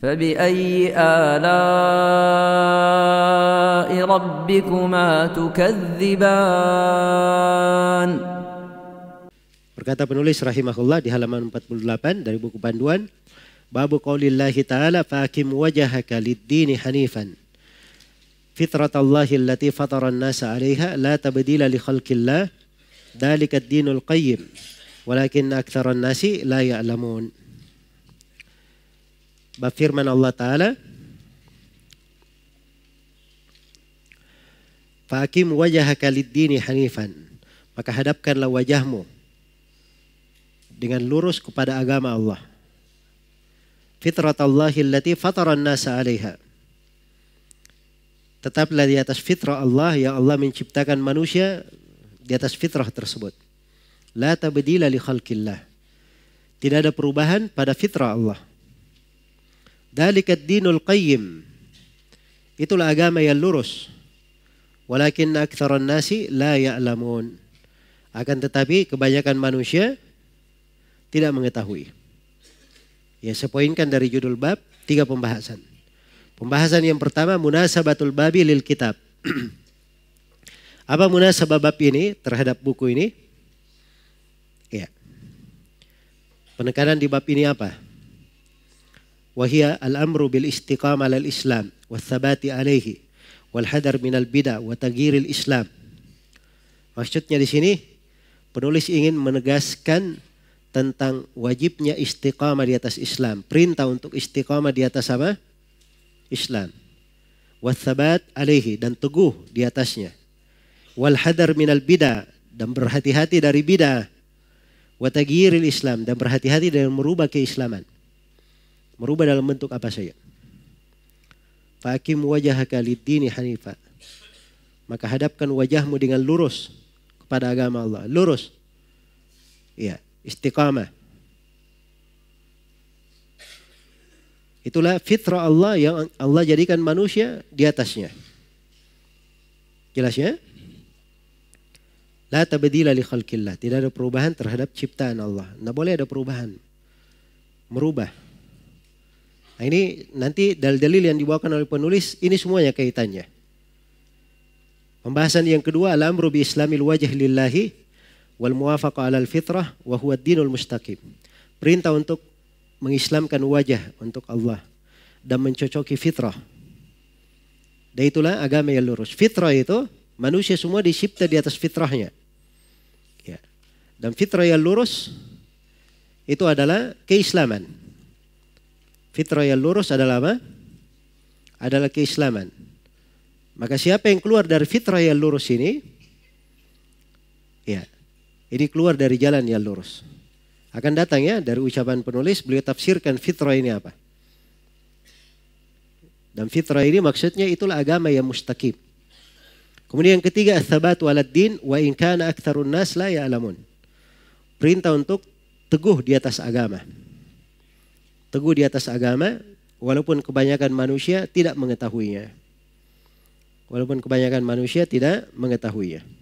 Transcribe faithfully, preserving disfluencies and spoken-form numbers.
فبأي آلاء ربكما تكذبان. Berkata penulis rahimahullah di halaman empat puluh delapan dari buku panduan, Babu qaulillahi ta'ala fa'akim wajhaka lid-dini hanifan fitratallahi allati fataran nasa 'alaiha la tabdila li khalqillah dzalika ad-dinul qayyim walakin aktsaran nasi la ya'lamun. Bab firman Allah Ta'ala, fa'akim wajhaka lid-dini hanifan, maka hadapkanlah wajahmu dengan lurus kepada agama Allah. Fitratallahi allati fataran nasa 'alaiha, tetaplah di atas fitrah Allah yang Allah menciptakan manusia di atas fitrah tersebut. La tabdila li khalqillah, tidak ada perubahan pada fitrah Allah. Dzalika ad-dinul qayyim, itulah agama yang lurus. Walakin aktsaran nasi la ya'lamun, akan tetapi kebanyakan manusia tidak mengetahui. Ya, saya poinkan dari judul bab tiga pembahasan. Pembahasan yang pertama, munasabatul babi lil kitab. Apa munasabah bab ini terhadap buku ini? Ya. Penekanan di bab ini apa? Wahia al-amru bil istiqamah lil Islam wa thabati alaihi wal hadar minal bid'ah wa taghyiril Islam. Maksudnya di sini penulis ingin menegaskan tentang wajibnya istiqamah di atas Islam, perintah untuk istiqamah di atas apa? Islam. Wa thabat alaihi, dan teguh di atasnya. Wal hadar minal bid'ah, dan berhati-hati dari bid'ah. Wa taghyiril Islam, dan berhati-hati dalam merubah keislaman. Merubah dalam bentuk apa saja. Fa'akim wajhaka lid-dini hanifa, maka hadapkan wajahmu dengan lurus kepada agama Allah. Lurus. Ya, istiqamah. Itulah fitrah Allah yang Allah jadikan manusia di atasnya. Jelas ya? La tabdila li khalqillah, tidak ada perubahan terhadap ciptaan Allah. Tidak boleh ada perubahan. Merubah. Nah, ini nanti dalil-dalil yang dibawakan oleh penulis, ini semuanya kaitannya. Pembahasan yang kedua, al-amru bi islamil wajh lillahi wal muwafaqah 'alal fitrah wa huwa ad-dinul mustaqim. Perintah untuk mengislamkan wajah untuk Allah dan mencocoki fitrah. Dan itulah agama yang lurus. Fitrah itu manusia semua dicipta di atas fitrahnya. Ya. Dan fitrah yang lurus itu adalah keislaman. Fitrah yang lurus adalah apa? Adalah keislaman. Maka siapa yang keluar dari fitrah yang lurus ini, ya, ini keluar dari jalan yang lurus. Akan datang ya dari ucapan penulis, beliau tafsirkan fitrah ini apa. Dan fitrah ini maksudnya itulah agama yang mustaqim. Kemudian yang ketiga, ats-tsabatu 'alad din wa in kana aktsarun nas la ya'lamun. Perintah untuk teguh di atas agama. Teguh di atas agama walaupun kebanyakan manusia tidak mengetahuinya. Walaupun kebanyakan manusia tidak mengetahuinya.